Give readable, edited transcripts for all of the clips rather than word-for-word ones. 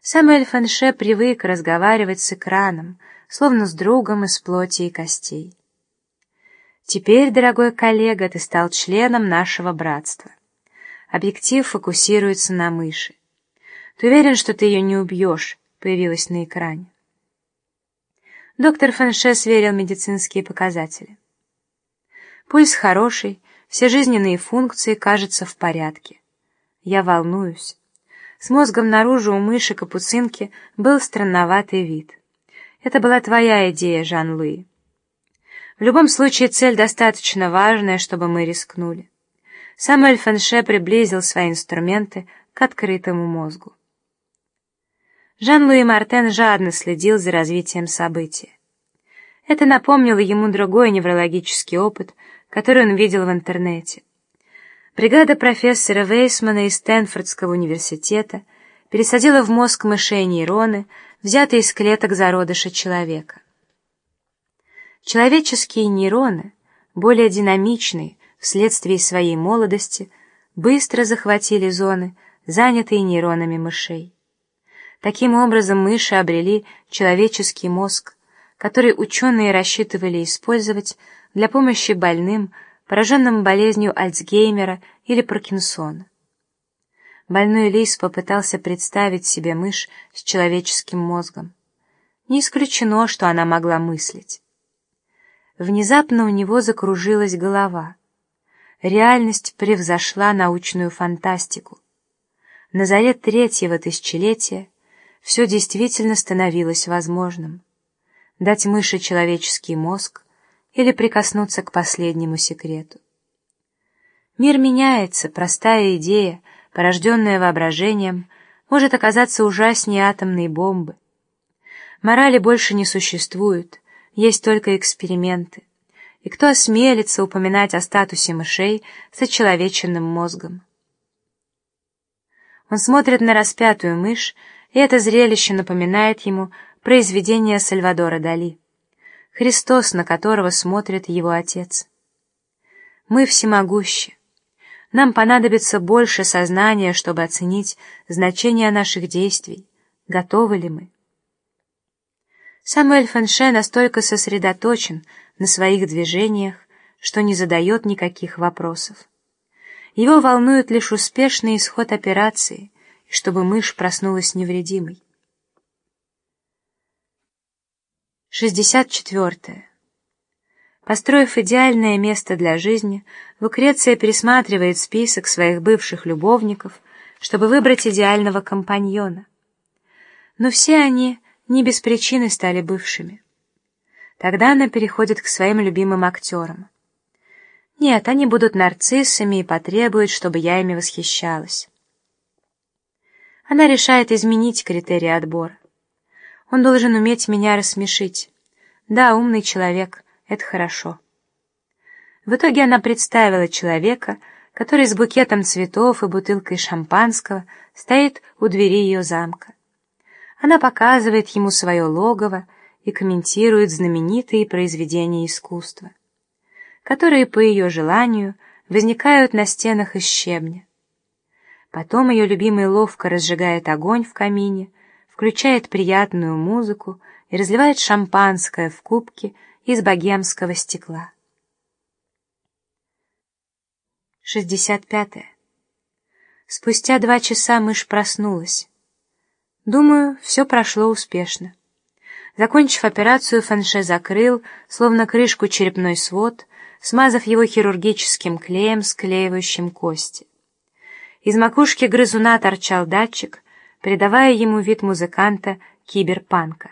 Самуэль Фанше привык разговаривать с экраном, словно с другом из плоти и костей. Теперь, дорогой коллега, ты стал членом нашего братства. Объектив фокусируется на мыши. Ты уверен, что ты ее не убьешь? Появилась на экране. Доктор Фанше сверил медицинские показатели. Пульс хороший, все жизненные функции, кажется, в порядке. Я волнуюсь. С мозгом наружу у мыши-капуцинки был странноватый вид. Это была твоя идея, Жан-Луи. В любом случае, цель достаточно важная, чтобы мы рискнули. Самуэль Фанше приблизил свои инструменты к открытому мозгу. Жан-Луи Мартен жадно следил за развитием события. Это напомнило ему другой неврологический опыт, который он видел в интернете. Бригада профессора Вейсмана из Стэнфордского университета пересадила в мозг мышей нейроны, взятые из клеток зародыша человека. Человеческие нейроны, более динамичные вследствие своей молодости, быстро захватили зоны, занятые нейронами мышей. Таким образом, мыши обрели человеческий мозг, который ученые рассчитывали использовать для помощи больным, пораженным болезнью Альцгеймера или Паркинсона. Больной лис попытался представить себе мышь с человеческим мозгом. Не исключено, что она могла мыслить. Внезапно у него закружилась голова. Реальность превзошла научную фантастику. На заре третьего тысячелетия все действительно становилось возможным. Дать мыши человеческий мозг или прикоснуться к последнему секрету. Мир меняется, простая идея, порожденная воображением, может оказаться ужаснее атомной бомбы. Морали больше не существует, есть только эксперименты. И кто осмелится упоминать о статусе мышей с очеловеченным мозгом? Он смотрит на распятую мышь, и это зрелище напоминает ему произведение Сальвадора Дали, Христос, на которого смотрит его отец. Мы всемогущи. Нам понадобится больше сознания, чтобы оценить значение наших действий. Готовы ли мы? Самуэль Фанше настолько сосредоточен на своих движениях, что не задает никаких вопросов. Его волнует лишь успешный исход операции, и чтобы мышь проснулась невредимой. 64. Построив идеальное место для жизни, Лукреция пересматривает список своих бывших любовников, чтобы выбрать идеального компаньона. Но все они не без причины стали бывшими. Тогда она переходит к своим любимым актерам. Нет, они будут нарциссами и потребуют, чтобы я ими восхищалась. Она решает изменить критерии отбора. Он должен уметь меня рассмешить. Да, умный человек, это хорошо. В итоге она представила человека, который с букетом цветов и бутылкой шампанского стоит у двери ее замка. Она показывает ему свое логово и комментирует знаменитые произведения искусства, которые, по ее желанию, возникают на стенах из щебня. Потом ее любимый ловко разжигает огонь в камине, включает приятную музыку и разливает шампанское в кубки из богемского стекла. 65. Спустя 2 часа мышь проснулась. Думаю, все прошло успешно. Закончив операцию, Фанше закрыл, словно крышку, черепной свод, смазав его хирургическим клеем, склеивающим кости. Из макушки грызуна торчал датчик, придавая ему вид музыканта киберпанка.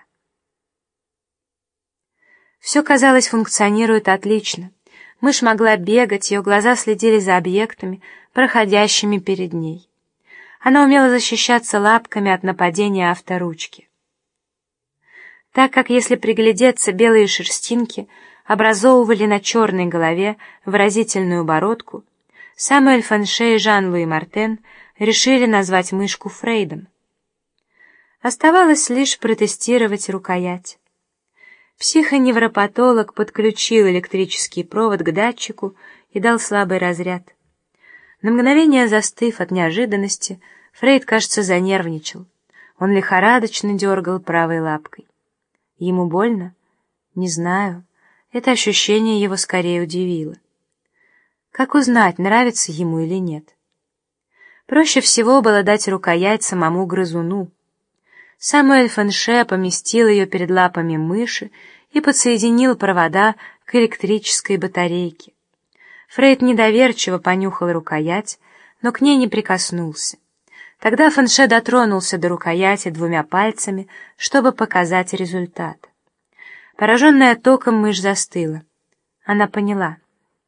Все, казалось, функционирует отлично. Мышь могла бегать, ее глаза следили за объектами, проходящими перед ней. Она умела защищаться лапками от нападения авторучки. Так как, если приглядеться, белые шерстинки образовывали на черной голове выразительную бородку, Самуэль Фанше и Жан-Луи Мартен решили назвать мышку Фрейдом. Оставалось лишь протестировать рукоять. Психоневропатолог подключил электрический провод к датчику и дал слабый разряд. На мгновение застыв от неожиданности, Фрейд, кажется, занервничал. Он лихорадочно дергал правой лапкой. Ему больно? Не знаю. Это ощущение его скорее удивило. Как узнать, нравится ему или нет? Проще всего было дать рукоять самому грызуну. Самуэль Фенше поместил ее перед лапами мыши и подсоединил провода к электрической батарейке. Фрейд недоверчиво понюхал рукоять, но к ней не прикоснулся. Тогда Фенше дотронулся до рукояти двумя пальцами, чтобы показать результат. Пораженная током, мышь застыла. Она поняла.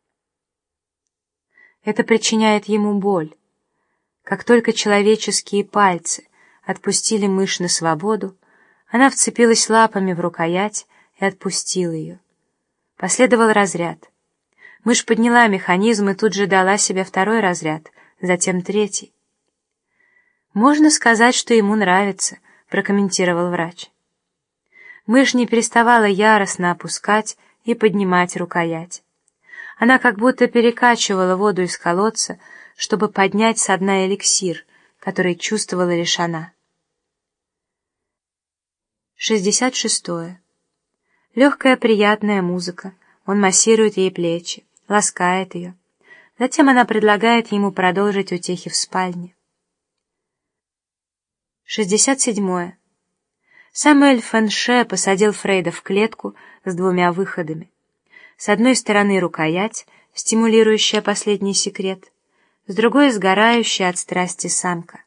Это причиняет ему боль. Как только человеческие пальцы отпустили мышь на свободу, она вцепилась лапами в рукоять и отпустила ее. Последовал разряд. Мышь подняла механизм и тут же дала себе второй разряд, затем третий. «Можно сказать, что ему нравится», — прокомментировал врач. Мышь не переставала яростно опускать и поднимать рукоять. Она как будто перекачивала воду из колодца, чтобы поднять со дна эликсир, который чувствовала лишь она. 66. Легкая приятная музыка. Он массирует ей плечи, ласкает ее. Затем она предлагает ему продолжить утехи в спальне. 67. Самуэль Фенше посадил Фрейда в клетку с двумя выходами. С одной стороны рукоять, стимулирующая последний секрет, с другой — сгорающая от страсти самка.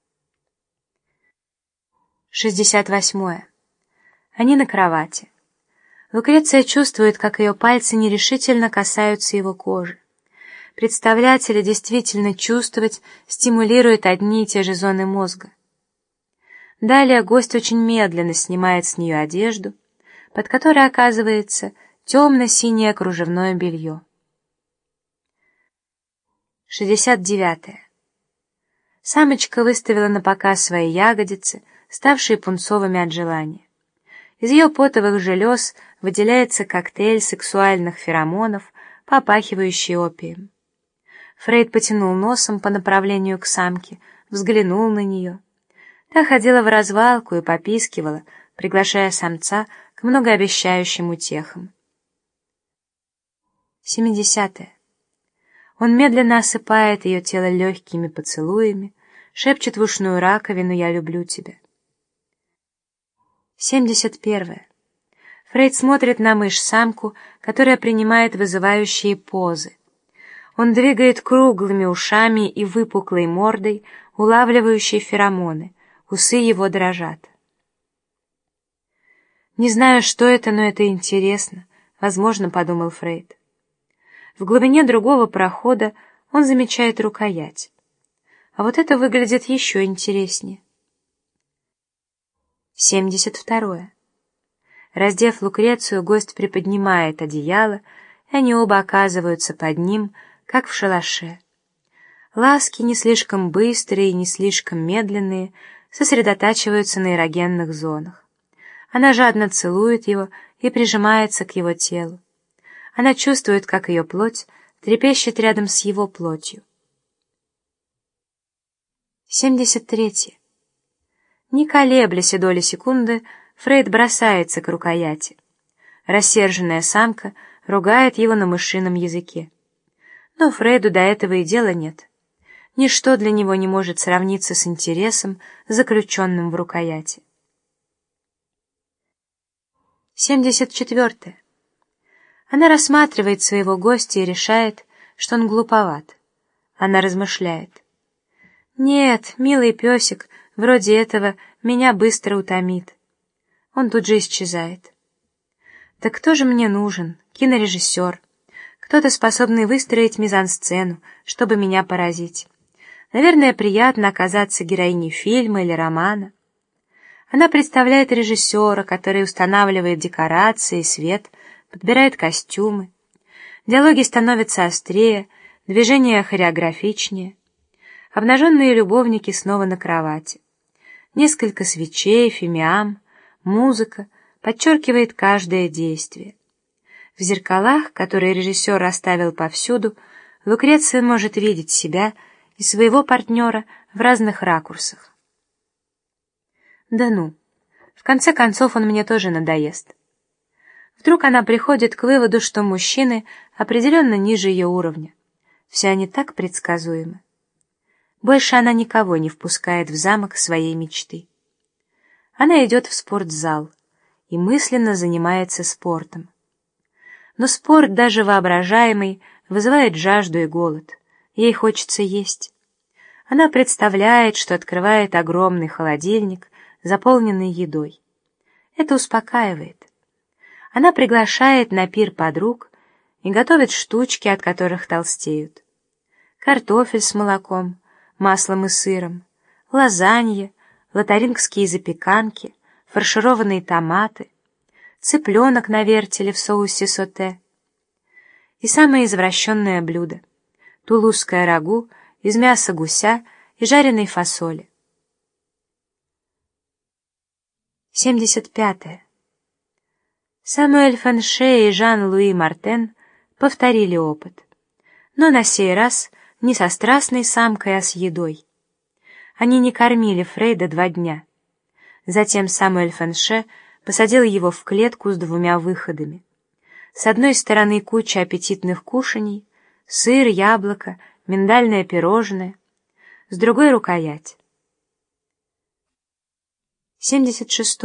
68. Они на кровати. Лукреция чувствует, как ее пальцы нерешительно касаются его кожи. Представлять или действительно чувствовать стимулирует одни и те же зоны мозга. Далее гость очень медленно снимает с нее одежду, под которой оказывается темно-синее кружевное белье. 69. Самочка выставила на показ свои ягодицы, ставшие пунцовыми от желания. Из ее потовых желез выделяется коктейль сексуальных феромонов, попахивающий опием. Фрейд потянул носом по направлению к самке, взглянул на нее. Та ходила в развалку и попискивала, приглашая самца к многообещающим утехам. 70. Он медленно осыпает ее тело легкими поцелуями, шепчет в ушную раковину «Я люблю тебя». 71. Фрейд смотрит на мышь-самку, которая принимает вызывающие позы. Он двигает круглыми ушами и выпуклой мордой, улавливающей феромоны. Усы его дрожат. «Не знаю, что это, но это интересно», — возможно, подумал Фрейд. В глубине другого прохода он замечает рукоять. А вот это выглядит еще интереснее. 72. Раздев Лукрецию, гость приподнимает одеяло, и они оба оказываются под ним, как в шалаше. Ласки не слишком быстрые и не слишком медленные сосредотачиваются на эрогенных зонах. Она жадно целует его и прижимается к его телу. Она чувствует, как ее плоть трепещет рядом с его плотью. 73. Не колеблясь и доли секунды, Фрейд бросается к рукояти. Рассерженная самка ругает его на мышином языке. Но Фрейду до этого и дела нет. Ничто для него не может сравниться с интересом, заключенным в рукояти. 74. Она рассматривает своего гостя и решает, что он глуповат. Она размышляет. «Нет, милый песик, вроде этого меня быстро утомит». Он тут же исчезает. Так кто же мне нужен? Кинорежиссер. Кто-то, способный выстроить мизансцену, чтобы меня поразить. Наверное, приятно оказаться героиней фильма или романа. Она представляет режиссера, который устанавливает декорации и свет, подбирает костюмы. Диалоги становятся острее, движения хореографичнее. Обнаженные любовники снова на кровати. Несколько свечей, фимиам, музыка подчеркивает каждое действие. В зеркалах, которые режиссер расставил повсюду, Лукреция может видеть себя и своего партнера в разных ракурсах. Да ну, в конце концов он мне тоже надоест. Вдруг она приходит к выводу, что мужчины определенно ниже ее уровня. Все они так предсказуемы. Больше она никого не впускает в замок своей мечты. Она идет в спортзал и мысленно занимается спортом. Но спорт, даже воображаемый, вызывает жажду и голод. Ей хочется есть. Она представляет, что открывает огромный холодильник, заполненный едой. Это успокаивает. Она приглашает на пир подруг и готовит штучки, от которых толстеют. Картофель с молоком, маслом и сыром, лазанья, лотарингские запеканки, фаршированные томаты, цыпленок на вертеле в соусе соте. И самое извращенное блюдо — тулузское рагу из мяса гуся и жареной фасоли. 75. Самуэль Фанше и Жан-Луи Мартен повторили опыт, но на сей раз не со страстной самкой, а с едой. Они не кормили Фрейда 2 дня. Затем Самуэль Фанше посадил его в клетку с 2 выходами. С одной стороны куча аппетитных кушаний, сыр, яблоко, миндальное пирожное, с другой — рукоять. 76.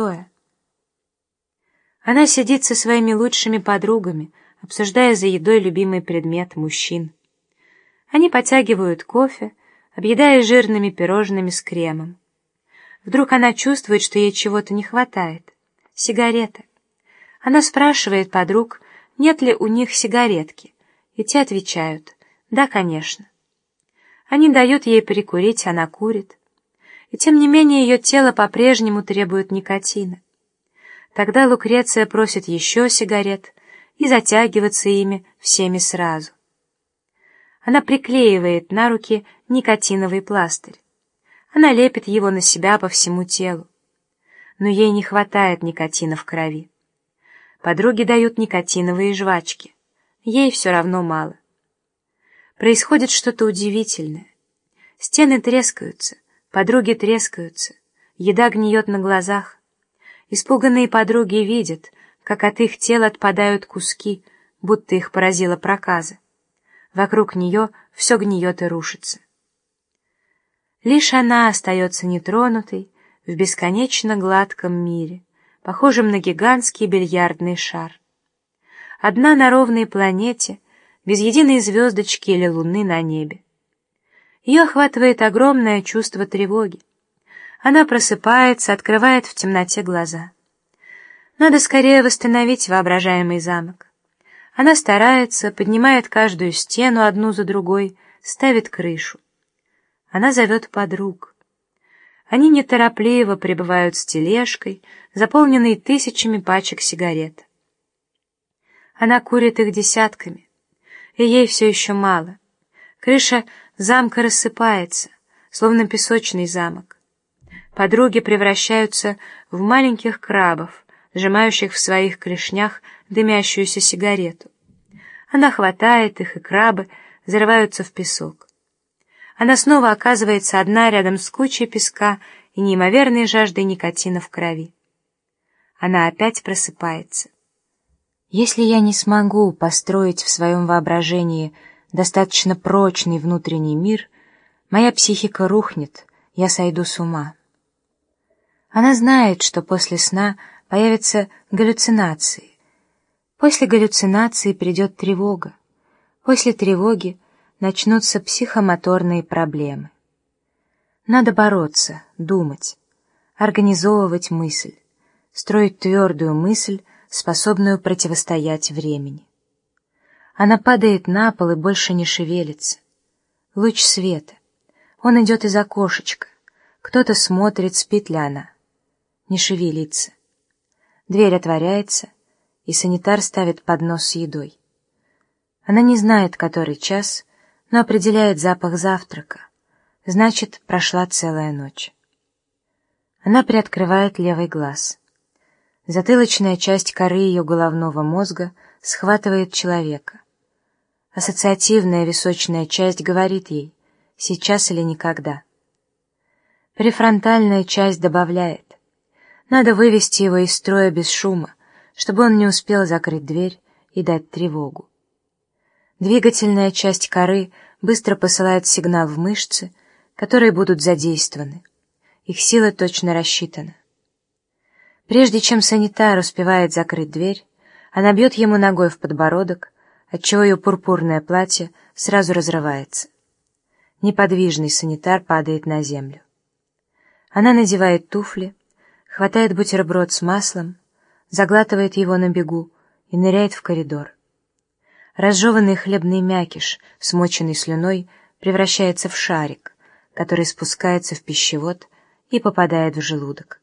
Она сидит со своими лучшими подругами, обсуждая за едой любимый предмет мужчин. Они потягивают кофе, объедая жирными пирожными с кремом. Вдруг она чувствует, что ей чего-то не хватает. Сигареты. Она спрашивает подруг, нет ли у них сигаретки, и те отвечают: да, конечно. Они дают ей прикурить, она курит. И тем не менее ее тело по-прежнему требует никотина. Тогда Лукреция просит еще сигарет и затягиваться ими всеми сразу. Она приклеивает на руки никотиновый пластырь. Она лепит его на себя по всему телу. Но ей не хватает никотина в крови. Подруги дают никотиновые жвачки. Ей все равно мало. Происходит что-то удивительное. Стены трескаются, подруги трескаются, еда гниет на глазах. Испуганные подруги видят, как от их тел отпадают куски, будто их поразила проказа. Вокруг нее все гниет и рушится. Лишь она остается нетронутой в бесконечно гладком мире, похожем на гигантский бильярдный шар. Одна на ровной планете, без единой звездочки или луны на небе. Ее охватывает огромное чувство тревоги. Она просыпается, открывает в темноте глаза. Надо скорее восстановить воображаемый замок. Она старается, поднимает каждую стену одну за другой, ставит крышу. Она зовет подруг. Они неторопливо прибывают с тележкой, заполненной тысячами пачек сигарет. Она курит их десятками, и ей все еще мало. Крыша замка рассыпается, словно песочный замок. Подруги превращаются в маленьких крабов, сжимающих в своих клешнях дымящуюся сигарету. Она хватает их, и крабы зарываются в песок. Она снова оказывается одна рядом с кучей песка и неимоверной жаждой никотина в крови. Она опять просыпается. Если я не смогу построить в своем воображении достаточно прочный внутренний мир, моя психика рухнет, я сойду с ума. Она знает, что после сна появятся галлюцинации. После галлюцинации придет тревога. После тревоги начнутся психомоторные проблемы. Надо бороться, думать, организовывать мысль, строить твердую мысль, способную противостоять времени. Она падает на пол и больше не шевелится. Луч света. Он идет из окошечка. Кто-то смотрит, спит ли она. Не шевелится. Дверь отворяется, и санитар ставит поднос с едой. Она не знает, который час, но определяет запах завтрака. Значит, прошла целая ночь. Она приоткрывает левый глаз. Затылочная часть коры ее головного мозга схватывает человека. Ассоциативная височная часть говорит ей: сейчас или никогда. Префронтальная часть добавляет: Надо вывести его из строя без шума, чтобы он не успел закрыть дверь и дать тревогу. Двигательная часть коры быстро посылает сигнал в мышцы, которые будут задействованы. Их сила точно рассчитана. Прежде чем санитар успевает закрыть дверь, она бьет ему ногой в подбородок, отчего ее пурпурное платье сразу разрывается. Неподвижный санитар падает на землю. Она надевает туфли, хватает бутерброд с маслом, заглатывает его на бегу и ныряет в коридор. Разжеванный хлебный мякиш, смоченный слюной, превращается в шарик, который спускается в пищевод и попадает в желудок.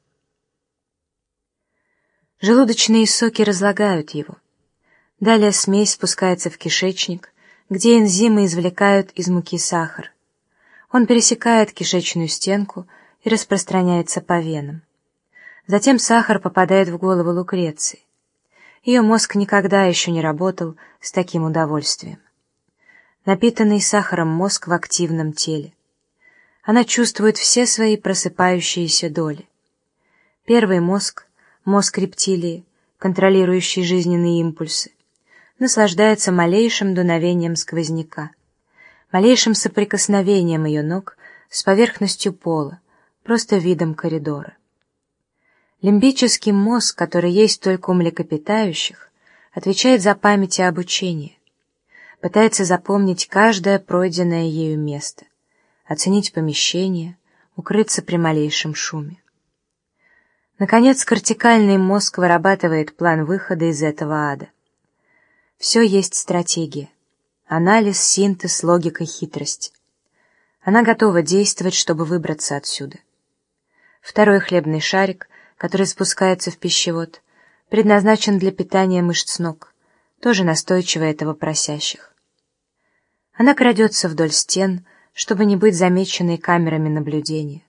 Желудочные соки разлагают его. Далее смесь спускается в кишечник, где энзимы извлекают из муки сахар. Он пересекает кишечную стенку и распространяется по венам. Затем сахар попадает в голову Лукреции. Ее мозг никогда еще не работал с таким удовольствием. Напитанный сахаром мозг в активном теле. Она чувствует все свои просыпающиеся доли. Первый мозг, мозг рептилии, контролирующий жизненные импульсы, наслаждается малейшим дуновением сквозняка, малейшим соприкосновением ее ног с поверхностью пола, просто видом коридора. Лимбический мозг, который есть только у млекопитающих, отвечает за память и обучение, пытается запомнить каждое пройденное ею место, оценить помещение, укрыться при малейшем шуме. Наконец, кортикальный мозг вырабатывает план выхода из этого ада. Все есть стратегия. Анализ, синтез, логика, хитрость. Она готова действовать, чтобы выбраться отсюда. Второй хлебный шарик, который спускается в пищевод, предназначен для питания мышц ног, тоже настойчиво этого просящих. Она крадется вдоль стен, чтобы не быть замеченной камерами наблюдения.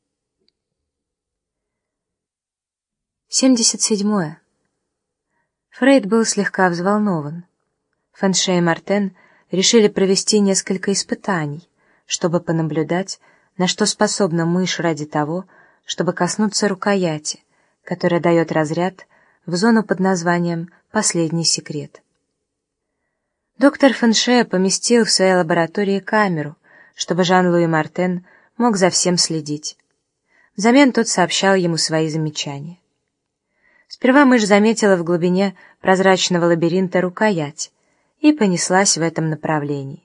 77. Фрейд был слегка взволнован. Фэншей и Мартен решили провести несколько испытаний, чтобы понаблюдать, на что способна мышь ради того, чтобы коснуться рукояти, которая дает разряд в зону под названием «Последний секрет». Доктор Фэншей поместил в своей лаборатории камеру, чтобы Жан-Луи Мартен мог за всем следить. Взамен тот сообщал ему свои замечания. Сперва мышь заметила в глубине прозрачного лабиринта рукоять и понеслась в этом направлении.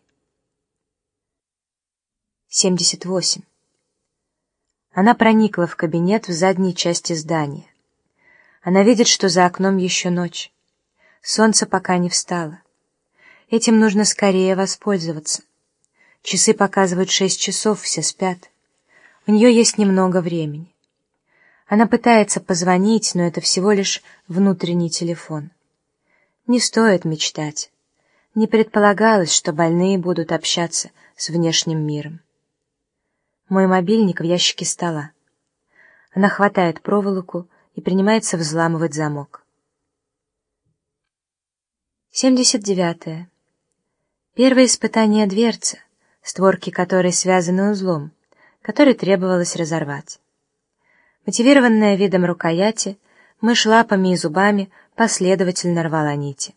78. Она проникла в кабинет в задней части здания. Она видит, что за окном еще ночь. Солнце пока не встало. Этим нужно скорее воспользоваться. Часы показывают 6 часов, все спят. У нее есть немного времени. Она пытается позвонить, но это всего лишь внутренний телефон. Не стоит мечтать. Не предполагалось, что больные будут общаться с внешним миром. Мой мобильник в ящике стола. Она хватает проволоку и принимается взламывать замок. 79. Первое испытание дверцы, створки которой связаны узлом, который требовалось разорвать. Мотивированная видом рукояти, мышь лапами и зубами последовательно рвала нити.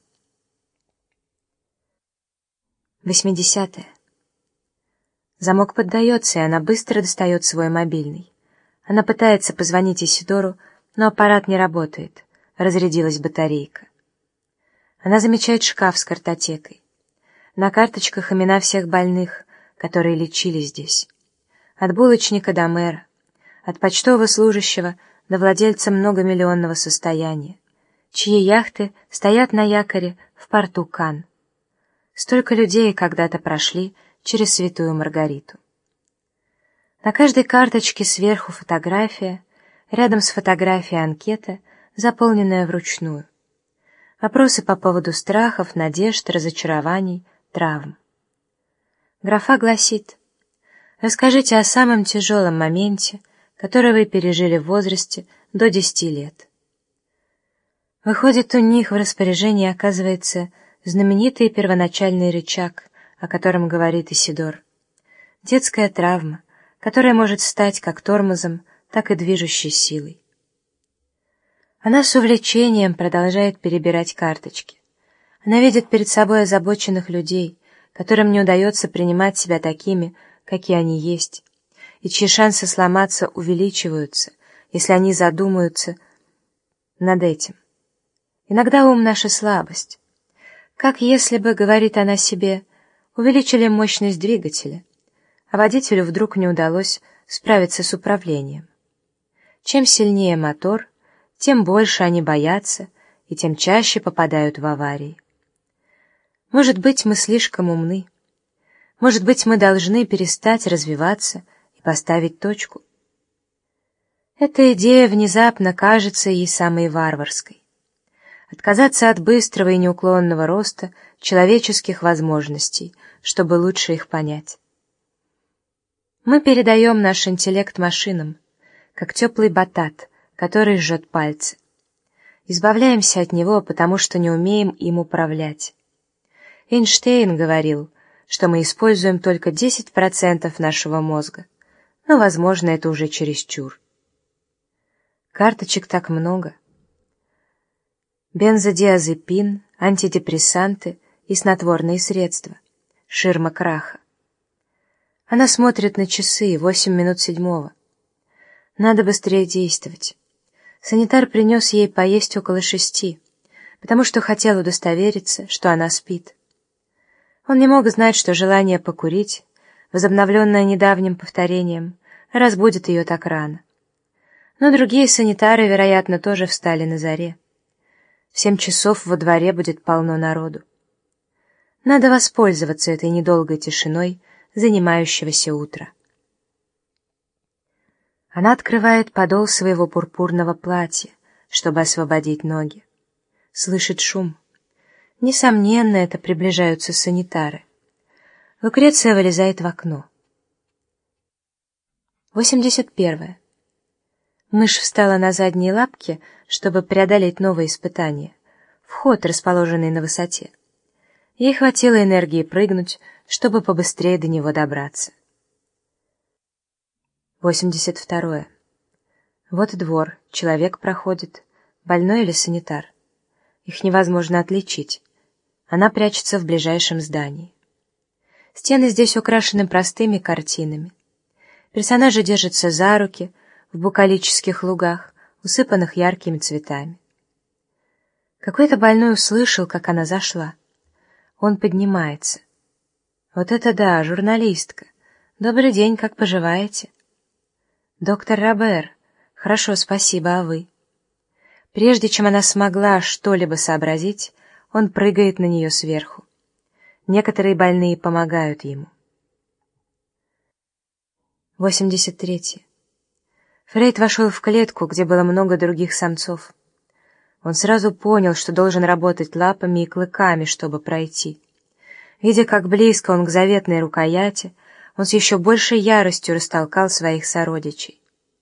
80. Замок поддается, и она быстро достает свой мобильный. Она пытается позвонить Исидору, но аппарат не работает, разрядилась батарейка. Она замечает шкаф с картотекой. На карточках имена всех больных, которые лечили здесь. От булочника до мэра, от почтового служащего до владельца многомиллионного состояния, чьи яхты стоят на якоре в порту Кан. Столько людей когда-то прошли через Святую Маргариту. На каждой карточке сверху фотография, рядом с фотографией анкета, заполненная вручную. Вопросы по поводу страхов, надежд, разочарований, травм. Графа гласит: «Расскажите о самом тяжелом моменте, который вы пережили в возрасте до 10 лет». Выходит, у них в распоряжении оказывается знаменитый первоначальный рычаг, о котором говорит Исидор. Детская травма, которая может стать как тормозом, так и движущей силой. Она с увлечением продолжает перебирать карточки. Она видит перед собой озабоченных людей, которым не удается принимать себя такими, какие они есть, и чьи шансы сломаться увеличиваются, если они задумаются над этим. Иногда ум — наша слабость. Как если бы, говорит она себе, увеличили мощность двигателя, а водителю вдруг не удалось справиться с управлением. Чем сильнее мотор, тем больше они боятся и тем чаще попадают в аварии. Может быть, мы слишком умны. Может быть, мы должны перестать развиваться и поставить точку. Эта идея внезапно кажется ей самой варварской. Отказаться от быстрого и неуклонного роста человеческих возможностей, чтобы лучше их понять. Мы передаем наш интеллект машинам, как теплый батат, который жжет пальцы. Избавляемся от него, потому что не умеем им управлять. Эйнштейн говорил, что мы используем только 10% нашего мозга, но, возможно, это уже чересчур. Карточек так много. Бензодиазепин, антидепрессанты и снотворные средства. Ширма краха. Она смотрит на часы, 8 минут 7. Надо быстрее действовать. Санитар принес ей поесть около 6, потому что хотел удостовериться, что она спит. Он не мог знать, что желание покурить, возобновленное недавним повторением, разбудит ее так рано. Но другие санитары, вероятно, тоже встали на заре. В 7 часов во дворе будет полно народу. Надо воспользоваться этой недолгой тишиной занимающегося утра. Она открывает подол своего пурпурного платья, чтобы освободить ноги. Слышит шум. Несомненно, это приближаются санитары. Лукреция вылезает в окно. 81. Мышь встала на задние лапки, чтобы преодолеть новые испытания. Вход, расположенный на высоте. Ей хватило энергии прыгнуть, чтобы побыстрее до него добраться. 82. Вот двор, человек проходит, больной или санитар. Их невозможно отличить. Она прячется в ближайшем здании. Стены здесь украшены простыми картинами. Персонажи держатся за руки в букалических лугах, усыпанных яркими цветами. Какой-то больной услышал, как она зашла. Он поднимается. Вот это да, журналистка. Добрый день, как поживаете? Доктор Робер. Хорошо, спасибо, а вы? Прежде чем она смогла что-либо сообразить, он прыгает на нее сверху. Некоторые больные помогают ему. 83. Фрейд вошел в клетку, где было много других самцов. Он сразу понял, что должен работать лапами и клыками, чтобы пройти. Видя, как близко он к заветной рукояти, он с еще большей яростью растолкал своих сородичей.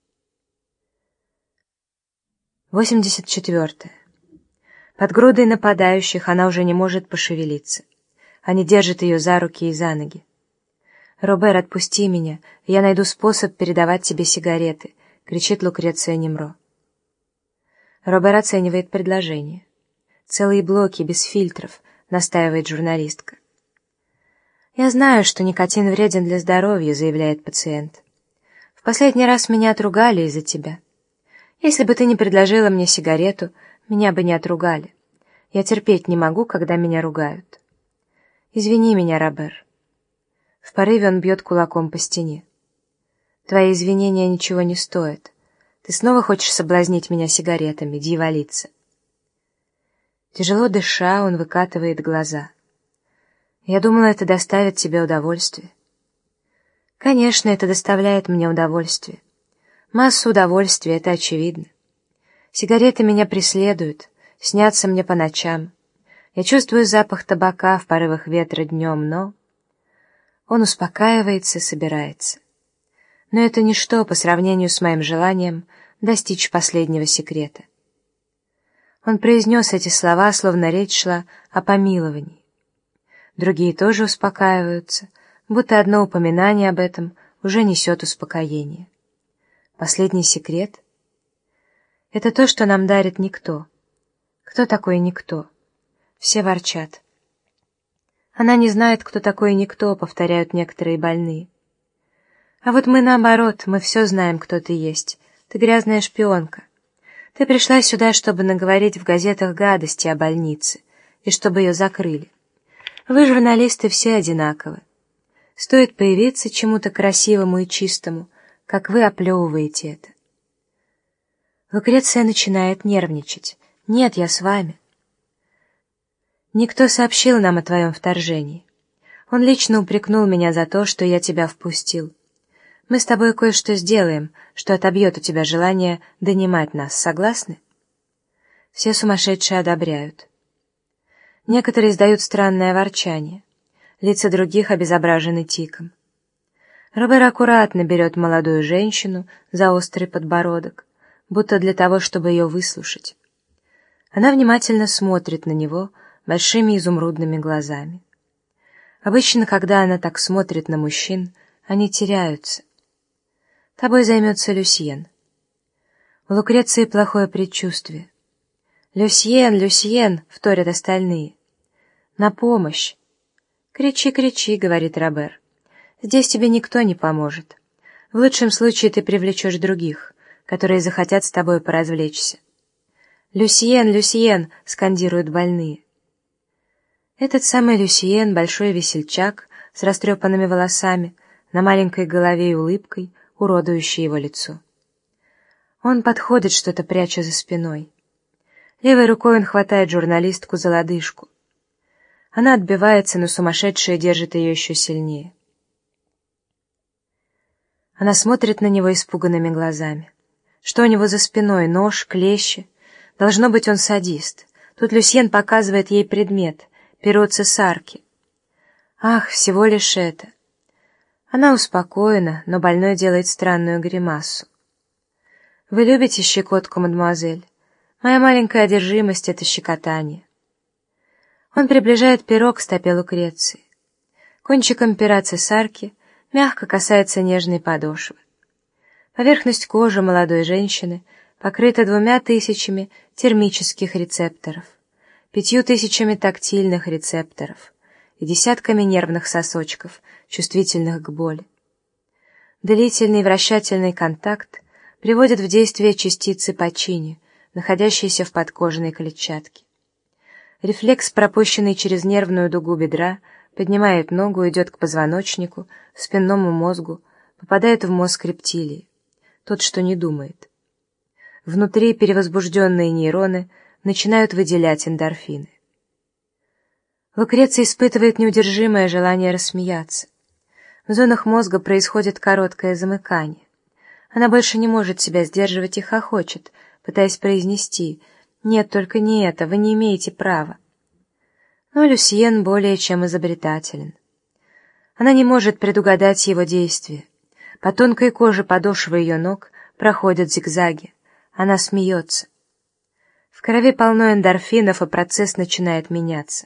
84. Под грудой нападающих она уже не может пошевелиться. Они держат ее за руки и за ноги. «Робер, отпусти меня, и я найду способ передавать тебе сигареты», — кричит Лукреция Немро. Робер оценивает предложение. «Целые блоки, без фильтров», — настаивает журналистка. «Я знаю, что никотин вреден для здоровья», — заявляет пациент. «В последний раз меня отругали из-за тебя. Если бы ты не предложила мне сигарету, меня бы не отругали. Я терпеть не могу, когда меня ругают. Извини меня, Робер». В порыве он бьет кулаком по стене. «Твои извинения ничего не стоят. Ты снова хочешь соблазнить меня сигаретами, дьяволица?» Тяжело дыша, он выкатывает глаза. «Я думала, это доставит тебе удовольствие». «Конечно, это доставляет мне удовольствие. Массу удовольствия, это очевидно. Сигареты меня преследуют, снятся мне по ночам. Я чувствую запах табака в порывах ветра днем, но...» Он успокаивается и собирается. Но это ничто по сравнению с моим желанием достичь последнего секрета. Он произнес эти слова, словно речь шла о помиловании. Другие тоже успокаиваются, будто одно упоминание об этом уже несет успокоение. Последний секрет? Это то, что нам дарит никто. Кто такой никто? Все ворчат. Она не знает, кто такой никто, повторяют некоторые больные. А вот мы наоборот, мы все знаем, кто ты есть. Ты грязная шпионка. Ты пришла сюда, чтобы наговорить в газетах гадости о больнице, и чтобы ее закрыли. Вы, журналисты, все одинаковы. Стоит появиться чему-то красивому и чистому, как вы оплевываете это. Лукреция начинает нервничать. «Нет, я с вами». «Никто сообщил нам о твоем вторжении. Он лично упрекнул меня за то, что я тебя впустил. Мы с тобой кое-что сделаем, что отобьет у тебя желание донимать нас. Согласны?» Все сумасшедшие одобряют. Некоторые издают странное ворчание. Лица других обезображены тиком. Робер аккуратно берет молодую женщину за острый подбородок, будто для того, чтобы ее выслушать. Она внимательно смотрит на него большими изумрудными глазами. Обычно, когда она так смотрит на мужчин, они теряются. Тобой займется Люсьен. У Лукреции плохое предчувствие. «Люсьен, Люсьен!» — вторят остальные. «На помощь!» «Кричи, кричи!» — говорит Робер. «Здесь тебе никто не поможет. В лучшем случае ты привлечешь других, которые захотят с тобой поразвлечься». «Люсьен, Люсьен!» — скандируют больные. Этот самый Люсьен — большой весельчак с растрепанными волосами, на маленькой голове и улыбкой, уродующей его лицо. Он подходит, что-то пряча за спиной. Левой рукой он хватает журналистку за лодыжку. Она отбивается, но сумасшедшая держит ее еще сильнее. Она смотрит на него испуганными глазами. Что у него за спиной? Нож, клещи? Должно быть, он садист. Тут Люсьен показывает ей предмет — перо цесарки. Ах, всего лишь это. Она успокоена, но больной делает странную гримасу. «Вы любите щекотку, мадемуазель? Моя маленькая одержимость — это щекотание». Он приближает перо к стопе Лукреции. Кончиком пера цесарки мягко касается нежной подошвы. Поверхность кожи молодой женщины покрыта 2000 термических рецепторов, 5000 тактильных рецепторов и десятками нервных сосочков, чувствительных к боли. Длительный вращательный контакт приводит в действие частицы Пачини, находящиеся в подкожной клетчатке. Рефлекс, пропущенный через нервную дугу бедра, поднимает ногу, идет к позвоночнику, спинному мозгу, попадает в мозг рептилии, тот, что не думает. Внутри перевозбужденные нейроны начинают выделять эндорфины. Лукреция испытывает неудержимое желание рассмеяться. В зонах мозга происходит короткое замыкание. Она больше не может себя сдерживать и хохочет, пытаясь произнести: «Нет, только не это, вы не имеете права». Но Люсьен более чем изобретателен. Она не может предугадать его действия. По тонкой коже подошвы ее ног проходят зигзаги. Она смеется. В крови полно эндорфинов, и процесс начинает меняться.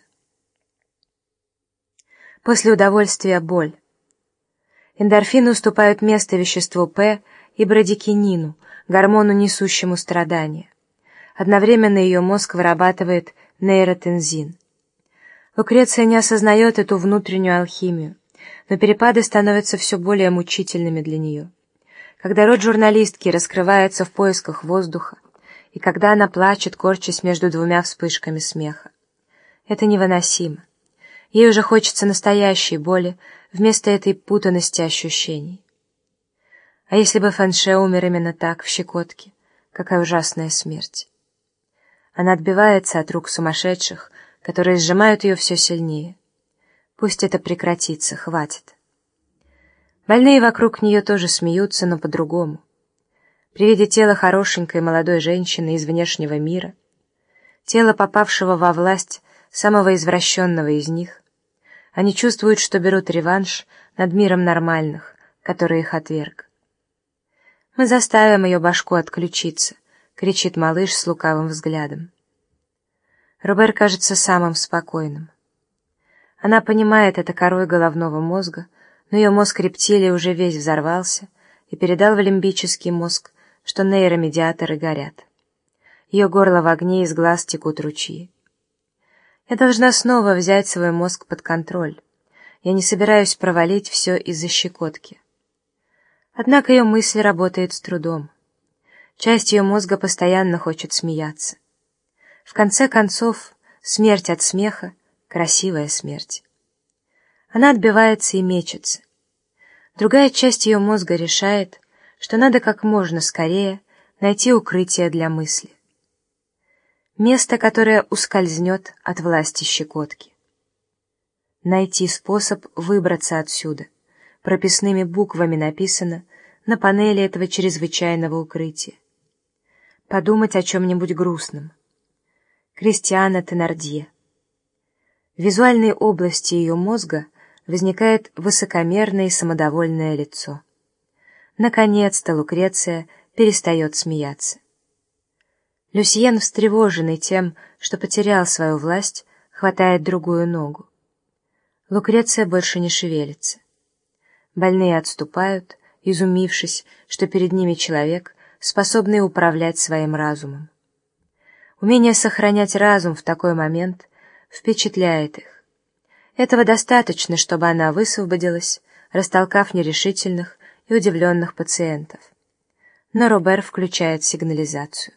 После удовольствия — боль. Эндорфины уступают место веществу П и брадикинину, гормону, несущему страдания. Одновременно ее мозг вырабатывает нейротензин. Лукреция не осознает эту внутреннюю алхимию, но перепады становятся все более мучительными для нее. Когда рот журналистки раскрывается в поисках воздуха, и когда она плачет, корчась между двумя вспышками смеха. Это невыносимо. Ей уже хочется настоящей боли вместо этой путанности ощущений. А если бы Фанше умер именно так, в щекотке? Какая ужасная смерть! Она отбивается от рук сумасшедших, которые сжимают ее все сильнее. Пусть это прекратится, хватит. Больные вокруг нее тоже смеются, но по-другому. При виде тела хорошенькой молодой женщины из внешнего мира, тела, попавшего во власть самого извращенного из них, они чувствуют, что берут реванш над миром нормальных, который их отверг. «Мы заставим ее башку отключиться», — кричит малыш с лукавым взглядом. Робер кажется самым спокойным. Она понимает это корой головного мозга, но ее мозг рептилии уже весь взорвался и передал в лимбический мозг, что нейромедиаторы горят. Ее горло в огне, из глаз текут ручьи. Я должна снова взять свой мозг под контроль. Я не собираюсь провалить все из-за щекотки. Однако ее мысль работает с трудом. Часть ее мозга постоянно хочет смеяться. В конце концов, смерть от смеха — красивая смерть. Она отбивается и мечется. Другая часть ее мозга решает, что надо как можно скорее найти укрытие для мысли. Место, которое ускользнет от власти щекотки. Найти способ выбраться отсюда. Прописными буквами написано на панели этого чрезвычайного укрытия. Подумать о чем-нибудь грустном. Кристиана Тенардье. В визуальной области ее мозга возникает высокомерное и самодовольное лицо. Наконец-то Лукреция перестает смеяться. Люсьен, встревоженный тем, что потерял свою власть, хватает другую ногу. Лукреция больше не шевелится. Больные отступают, изумившись, что перед ними человек, способный управлять своим разумом. Умение сохранять разум в такой момент впечатляет их. Этого достаточно, чтобы она высвободилась, растолкав нерешительных и удивленных пациентов. Но Робер включает сигнализацию.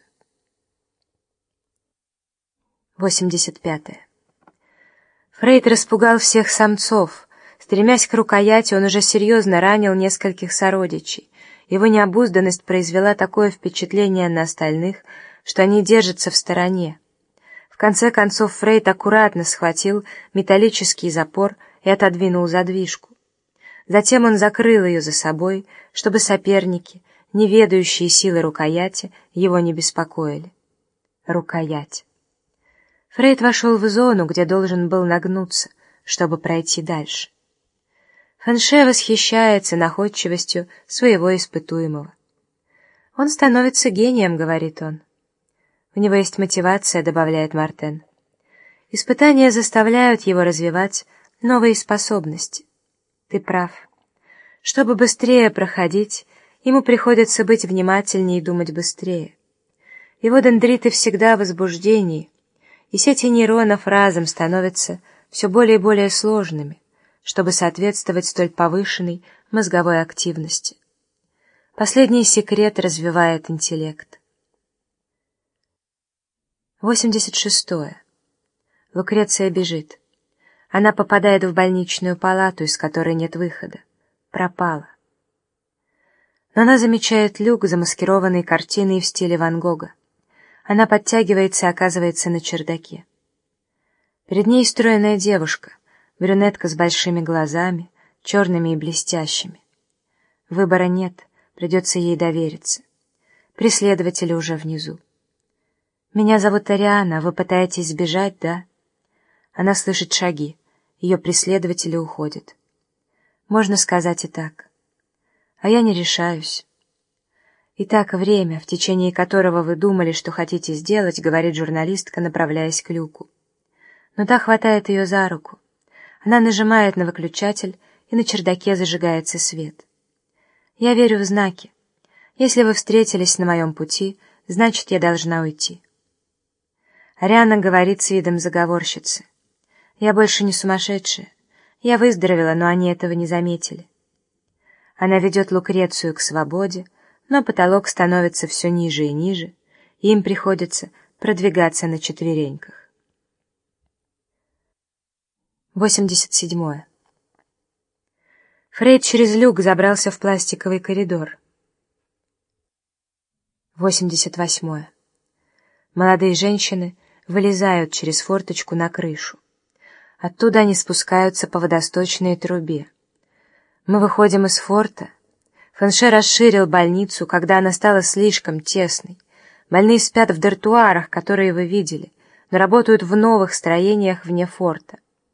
85. Фрейд распугал всех самцов. Стремясь к рукояти, он уже серьезно ранил нескольких сородичей. Его необузданность произвела такое впечатление на остальных, что они держатся в стороне. В конце концов Фрейд аккуратно схватил металлический запор и отодвинул задвижку. Затем он закрыл ее за собой, чтобы соперники, не ведающие силы рукояти, его не беспокоили. Рукоять. Фрейд вошел в зону, где должен был нагнуться, чтобы пройти дальше. Фенше восхищается находчивостью своего испытуемого. «Он становится гением», — говорит он. «У него есть мотивация», — добавляет Мартен. «Испытания заставляют его развивать новые способности». Ты прав. Чтобы быстрее проходить, ему приходится быть внимательнее и думать быстрее. Его дендриты всегда в возбуждении, и сети нейронов разом становятся все более и более сложными, чтобы соответствовать столь повышенной мозговой активности. Последний секрет развивает интеллект. 86. Лукреция бежит. Она попадает в больничную палату, из которой нет выхода. Пропала. Но она замечает люк, замаскированный картиной в стиле Ван Гога. Она подтягивается и оказывается на чердаке. Перед ней стройная девушка, брюнетка с большими глазами, черными и блестящими. Выбора нет, придется ей довериться. Преследователи уже внизу. «Меня зовут Ариана, вы пытаетесь сбежать, да?» Она слышит шаги, ее преследователи уходят. Можно сказать и так. А я не решаюсь. «Итак, время, в течение которого вы думали, что хотите сделать», — говорит журналистка, направляясь к люку. Но та хватает ее за руку. Она нажимает на выключатель, и на чердаке зажигается свет. «Я верю в знаки. Если вы встретились на моем пути, значит, я должна уйти». Ариана говорит с видом заговорщицы. «Я больше не сумасшедшая. Я выздоровела, но они этого не заметили». Она ведет Лукрецию к свободе, но потолок становится все ниже и ниже, и им приходится продвигаться на четвереньках. 87. Фрейд через люк забрался в пластиковый коридор. 88. Молодые женщины вылезают через форточку на крышу. Оттуда они спускаются по водосточной трубе. Мы выходим из форта. Фенше расширил больницу, когда она стала слишком тесной. Больные спят в дартуарах, которые вы видели, но работают в новых строениях вне форта.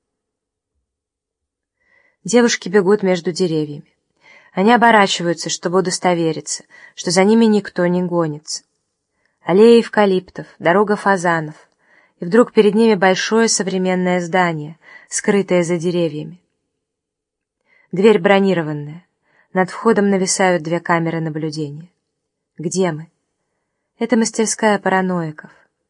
Девушки бегут между деревьями. Они оборачиваются, чтобы удостовериться, что за ними никто не гонится. Аллея эвкалиптов, дорога фазанов, и вдруг перед ними большое современное здание, скрытое за деревьями. Дверь бронированная. Над входом нависают 2 камеры наблюдения. Где мы? Это мастерская параноиков.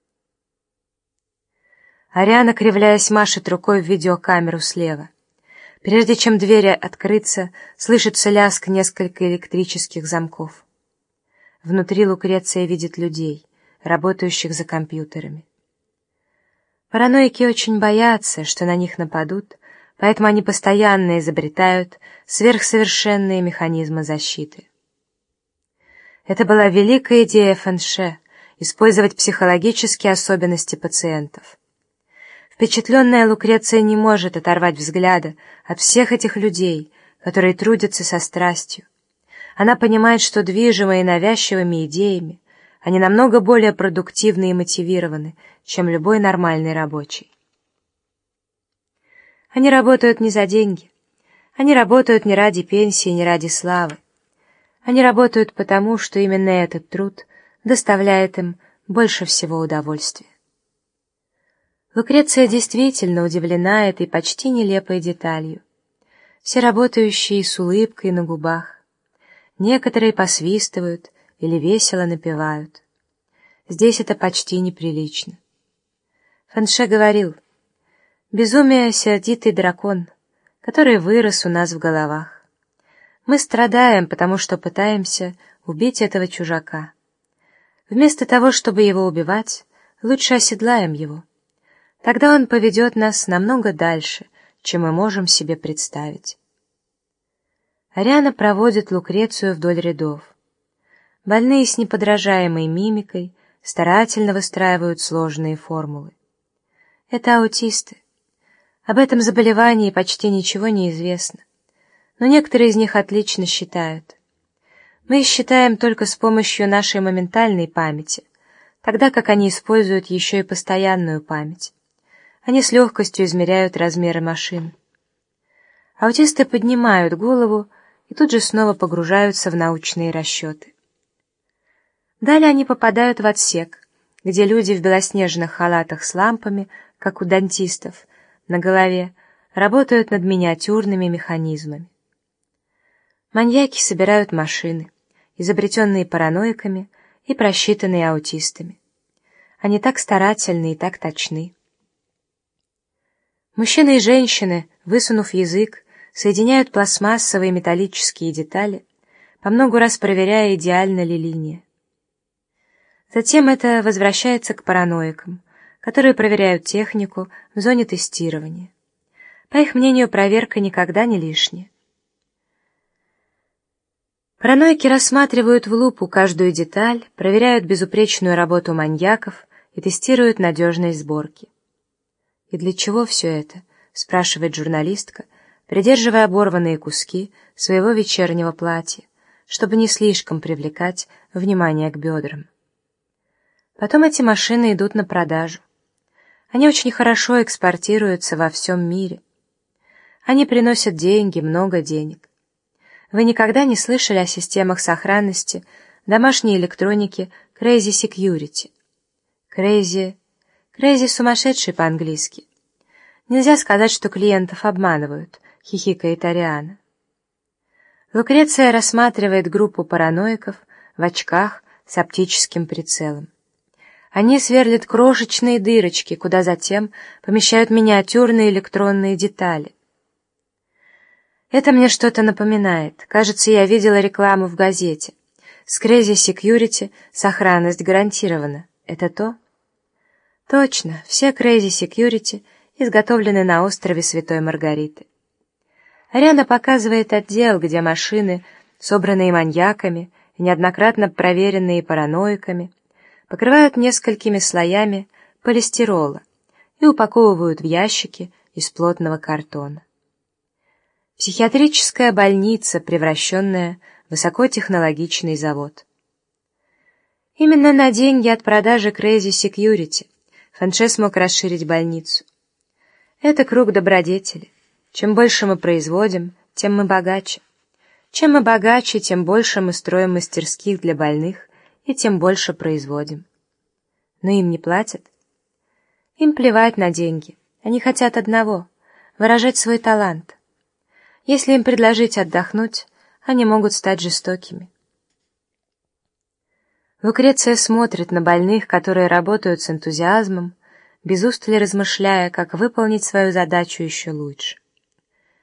Ариана, кривляясь, машет рукой в видеокамеру слева. Прежде чем двери открыться, слышится лязг нескольких электрических замков. Внутри Лукреция видит людей, работающих за компьютерами. Параноики очень боятся, что на них нападут, поэтому они постоянно изобретают сверхсовершенные механизмы защиты. Это была великая идея Фэнше — использовать психологические особенности пациентов. Впечатленная Лукреция не может оторвать взгляда от всех этих людей, которые трудятся со страстью. Она понимает, что движимые навязчивыми идеями, они намного более продуктивны и мотивированы, чем любой нормальный рабочий. Они работают не за деньги. Они работают не ради пенсии, не ради славы. Они работают потому, что именно этот труд доставляет им больше всего удовольствия. Лукреция действительно удивлена этой почти нелепой деталью. Все работающие с улыбкой на губах. Некоторые посвистывают или весело напевают. Здесь это почти неприлично. Фэнше говорил: «Безумие — сердитый дракон, который вырос у нас в головах. Мы страдаем, потому что пытаемся убить этого чужака. Вместо того, чтобы его убивать, лучше оседлаем его. Тогда он поведет нас намного дальше, чем мы можем себе представить». Ариана проводит Лукрецию вдоль рядов. Больные с неподражаемой мимикой старательно выстраивают сложные формулы. Это аутисты. Об этом заболевании почти ничего не известно, но некоторые из них отлично считают. Мы их считаем только с помощью нашей моментальной памяти, тогда как они используют еще и постоянную память. Они с легкостью измеряют размеры машин. Аутисты поднимают голову и тут же снова погружаются в научные расчеты. Далее они попадают в отсек, где люди в белоснежных халатах с лампами, как у дантистов, на голове, работают над миниатюрными механизмами. Маньяки собирают машины, изобретенные параноиками и просчитанные аутистами. Они так старательны и так точны. Мужчины и женщины, высунув язык, соединяют пластмассовые и металлические детали, по много раз проверяя, идеальна ли линия. Затем это возвращается к параноикам, которые проверяют технику в зоне тестирования. По их мнению, проверка никогда не лишняя. Параноики рассматривают в лупу каждую деталь, проверяют безупречную работу маньяков и тестируют надежность сборки. «И для чего все это?» — спрашивает журналистка, придерживая оборванные куски своего вечернего платья, чтобы не слишком привлекать внимание к бедрам. Потом эти машины идут на продажу. Они очень хорошо экспортируются во всем мире. Они приносят деньги, много денег. Вы никогда не слышали о системах сохранности домашней электроники Crazy Security? Crazy сумасшедший по-английски. Нельзя сказать, что клиентов обманывают, хихикает Ариана. Лукреция рассматривает группу параноиков в очках с оптическим прицелом. Они сверлят крошечные дырочки, куда затем помещают миниатюрные электронные детали. Это мне что-то напоминает. Кажется, я видела рекламу в газете. С Crazy Security сохранность гарантирована. Это то? Точно, все Crazy Security изготовлены на острове Святой Маргариты. Ариана показывает отдел, где машины, собранные маньяками и неоднократно проверенные параноиками, покрывают несколькими слоями полистирола и упаковывают в ящики из плотного картона. Психиатрическая больница, превращенная в высокотехнологичный завод. Именно на деньги от продажи Crazy Security Фэнше смог расширить больницу. Это круг добродетели. Чем больше мы производим, тем мы богаче. Чем мы богаче, тем больше мы строим мастерских для больных и тем больше производим. Но им не платят. Им плевать на деньги. Они хотят одного — выражать свой талант. Если им предложить отдохнуть, они могут стать жестокими. Лукреция смотрит на больных, которые работают с энтузиазмом, без устали размышляя, как выполнить свою задачу еще лучше.